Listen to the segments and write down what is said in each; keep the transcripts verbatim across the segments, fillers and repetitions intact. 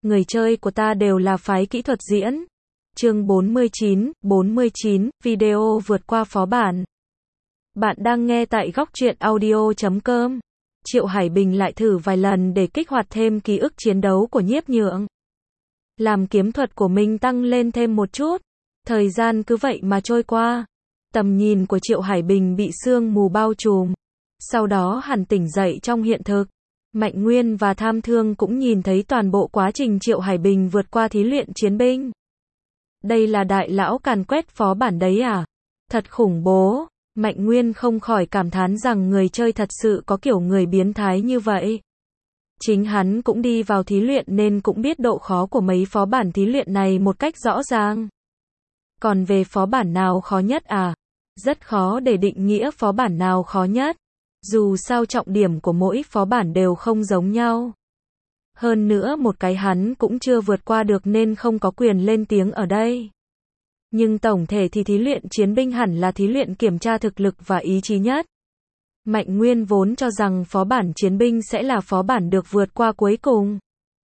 người chơi của ta đều là phái kỹ thuật diễn. Chương bốn mươi chín, bốn mươi chín, video vượt qua phó bản. Bạn đang nghe tại góc truyện audio chấm com. Triệu Hải Bình lại thử vài lần để kích hoạt thêm ký ức chiến đấu của Nhiếp Nhượng. Làm kiếm thuật của mình tăng lên thêm một chút. Thời gian cứ vậy mà trôi qua. Tầm nhìn của Triệu Hải Bình bị sương mù bao trùm. Sau đó hắn tỉnh dậy trong hiện thực. Mạnh Nguyên và Tham Thương cũng nhìn thấy toàn bộ quá trình Triệu Hải Bình vượt qua thí luyện chiến binh. Đây là đại lão càn quét phó bản đấy à? Thật khủng bố. Mạnh Nguyên không khỏi cảm thán rằng người chơi thật sự có kiểu người biến thái như vậy. Chính hắn cũng đi vào thí luyện nên cũng biết độ khó của mấy phó bản thí luyện này một cách rõ ràng. Còn về phó bản nào khó nhất à? Rất khó để định nghĩa phó bản nào khó nhất. Dù sao trọng điểm của mỗi phó bản đều không giống nhau. Hơn nữa một cái hắn cũng chưa vượt qua được nên không có quyền lên tiếng ở đây. Nhưng tổng thể thì thí luyện chiến binh hẳn là thí luyện kiểm tra thực lực và ý chí nhất. Mạnh Nguyên vốn cho rằng phó bản chiến binh sẽ là phó bản được vượt qua cuối cùng.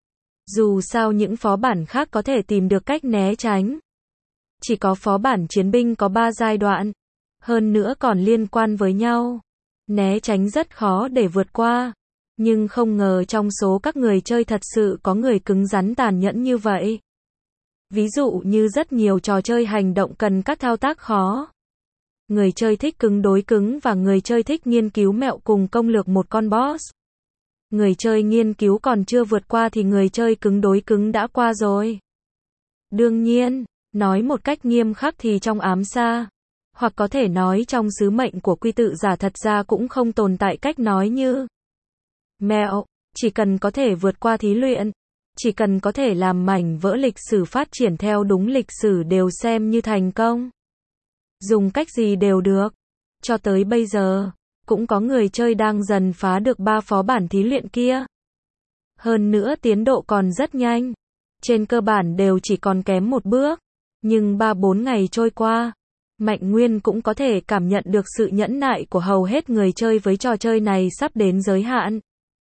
Dù sao những phó bản khác có thể tìm được cách né tránh. Chỉ có phó bản chiến binh có ba giai đoạn. Hơn nữa còn liên quan với nhau. Né tránh rất khó để vượt qua. Nhưng không ngờ trong số các người chơi thật sự có người cứng rắn tàn nhẫn như vậy. Ví dụ như rất nhiều trò chơi hành động cần các thao tác khó. Người chơi thích cứng đối cứng và người chơi thích nghiên cứu mẹo cùng công lược một con boss. Người chơi nghiên cứu còn chưa vượt qua thì người chơi cứng đối cứng đã qua rồi. Đương nhiên, nói một cách nghiêm khắc thì trong ám sa, hoặc có thể nói trong sứ mệnh của quy tự giả thật ra cũng không tồn tại cách nói như mẹo, chỉ cần có thể vượt qua thí luyện, chỉ cần có thể làm mảnh vỡ lịch sử phát triển theo đúng lịch sử đều xem như thành công. Dùng cách gì đều được. Cho tới bây giờ, cũng có người chơi đang dần phá được ba phó bản thí luyện kia. Hơn nữa tiến độ còn rất nhanh. Trên cơ bản đều chỉ còn kém một bước. Nhưng ba bốn ngày trôi qua, Mạnh Nguyên cũng có thể cảm nhận được sự nhẫn nại của hầu hết người chơi với trò chơi này sắp đến giới hạn.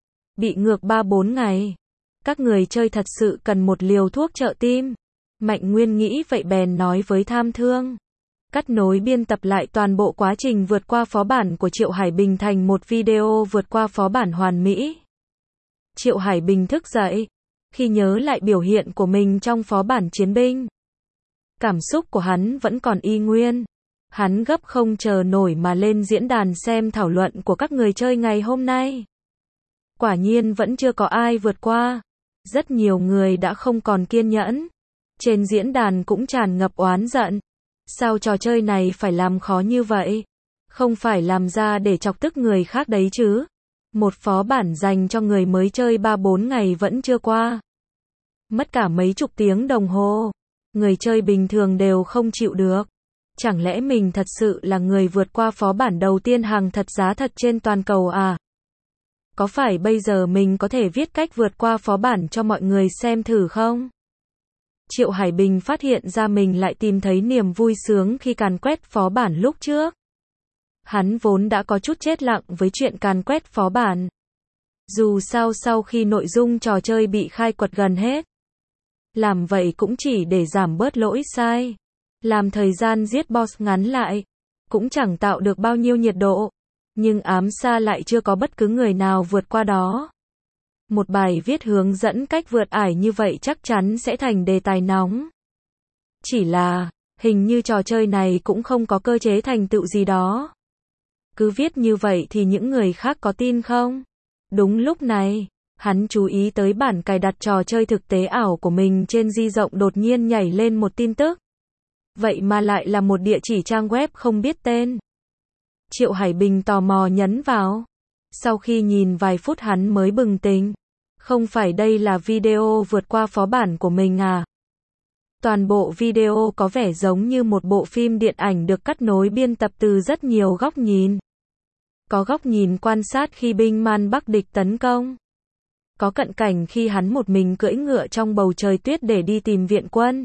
Bị ngược ba bốn ngày. Các người chơi thật sự cần một liều thuốc trợ tim. Mạnh Nguyên nghĩ vậy bèn nói với Tham Thương. Cắt nối biên tập lại toàn bộ quá trình vượt qua phó bản của Triệu Hải Bình thành một video vượt qua phó bản hoàn mỹ. Triệu Hải Bình thức dậy. Khi nhớ lại biểu hiện của mình trong phó bản chiến binh. Cảm xúc của hắn vẫn còn y nguyên. Hắn gấp không chờ nổi mà lên diễn đàn xem thảo luận của các người chơi ngày hôm nay. Quả nhiên vẫn chưa có ai vượt qua. Rất nhiều người đã không còn kiên nhẫn. Trên diễn đàn cũng tràn ngập oán giận. Sao trò chơi này phải làm khó như vậy? Không phải làm ra để chọc tức người khác đấy chứ. Một phó bản dành cho người mới chơi ba bốn ngày vẫn chưa qua. Mất cả mấy chục tiếng đồng hồ. Người chơi bình thường đều không chịu được. Chẳng lẽ mình thật sự là người vượt qua phó bản đầu tiên hàng thật giá thật trên toàn cầu à? Có phải bây giờ mình có thể viết cách vượt qua phó bản cho mọi người xem thử không? Triệu Hải Bình phát hiện ra mình lại tìm thấy niềm vui sướng khi càn quét phó bản lúc trước. Hắn vốn đã có chút chết lặng với chuyện càn quét phó bản. Dù sao sau khi nội dung trò chơi bị khai quật gần hết. Làm vậy cũng chỉ để giảm bớt lỗi sai. Làm thời gian giết boss ngắn lại. Cũng chẳng tạo được bao nhiêu nhiệt độ. Nhưng ám sa lại chưa có bất cứ người nào vượt qua đó. Một bài viết hướng dẫn cách vượt ải như vậy chắc chắn sẽ thành đề tài nóng. Chỉ là, hình như trò chơi này cũng không có cơ chế thành tựu gì đó. Cứ viết như vậy thì những người khác có tin không? Đúng lúc này, hắn chú ý tới bản cài đặt trò chơi thực tế ảo của mình trên di rộng đột nhiên nhảy lên một tin tức. Vậy mà lại là một địa chỉ trang web không biết tên. Triệu Hải Bình tò mò nhấn vào. Sau khi nhìn vài phút hắn mới bừng tỉnh. Không phải đây là video vượt qua phó bản của mình à? Toàn bộ video có vẻ giống như một bộ phim điện ảnh được cắt nối biên tập từ rất nhiều góc nhìn. Có góc nhìn quan sát khi binh man Bắc địch tấn công. Có cận cảnh khi hắn một mình cưỡi ngựa trong bầu trời tuyết để đi tìm viện quân.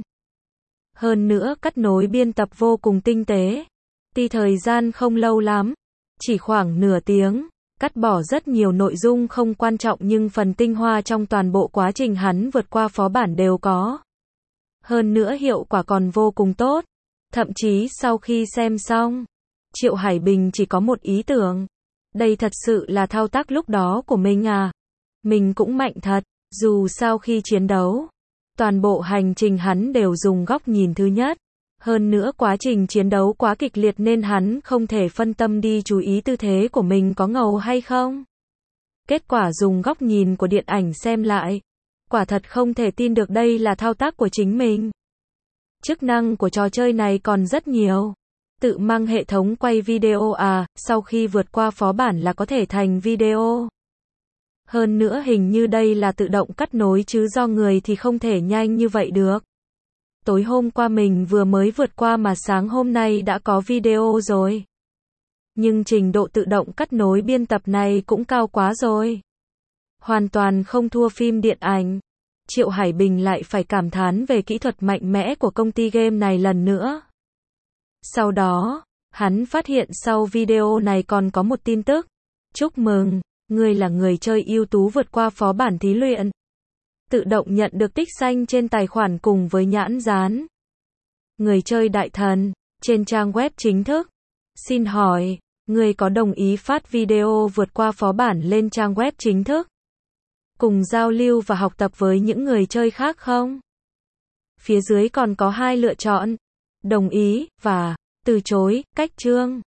Hơn nữa cắt nối biên tập vô cùng tinh tế. Tuy thời gian không lâu lắm, chỉ khoảng nửa tiếng, Cắt bỏ rất nhiều nội dung không quan trọng nhưng phần tinh hoa trong toàn bộ quá trình hắn vượt qua phó bản đều có. Hơn nữa hiệu quả còn vô cùng tốt. Thậm chí sau khi xem xong, Triệu Hải Bình chỉ có một ý tưởng. Đây thật sự là thao tác lúc đó của mình à? Mình cũng mạnh thật. Dù sau khi chiến đấu, toàn bộ hành trình hắn đều dùng góc nhìn thứ nhất. Hơn nữa quá trình chiến đấu quá kịch liệt nên hắn không thể phân tâm đi chú ý tư thế của mình có ngầu hay không. Kết quả dùng góc nhìn của điện ảnh xem lại. Quả thật không thể tin được đây là thao tác của chính mình. Chức năng của trò chơi này còn rất nhiều. Tự mang hệ thống quay video à, sau khi vượt qua phó bản là có thể thành video. Hơn nữa hình như đây là tự động cắt nối chứ do người thì không thể nhanh như vậy được. Tối hôm qua mình vừa mới vượt qua mà sáng hôm nay đã có video rồi. Nhưng trình độ tự động cắt nối biên tập này cũng cao quá rồi. Hoàn toàn không thua phim điện ảnh. Triệu Hải Bình lại phải cảm thán về kỹ thuật mạnh mẽ của công ty game này lần nữa. Sau đó, hắn phát hiện sau video này còn có một tin tức. Chúc mừng, ngươi là người chơi ưu tú vượt qua phó bản thí luyện. Tự động nhận được tích xanh trên tài khoản cùng với nhãn dán. Người chơi đại thần, trên trang web chính thức. Xin hỏi, ngươi có đồng ý phát video vượt qua phó bản lên trang web chính thức? Cùng giao lưu và học tập với những người chơi khác không? Phía dưới còn có hai lựa chọn. Đồng ý, và từ chối, cách chương.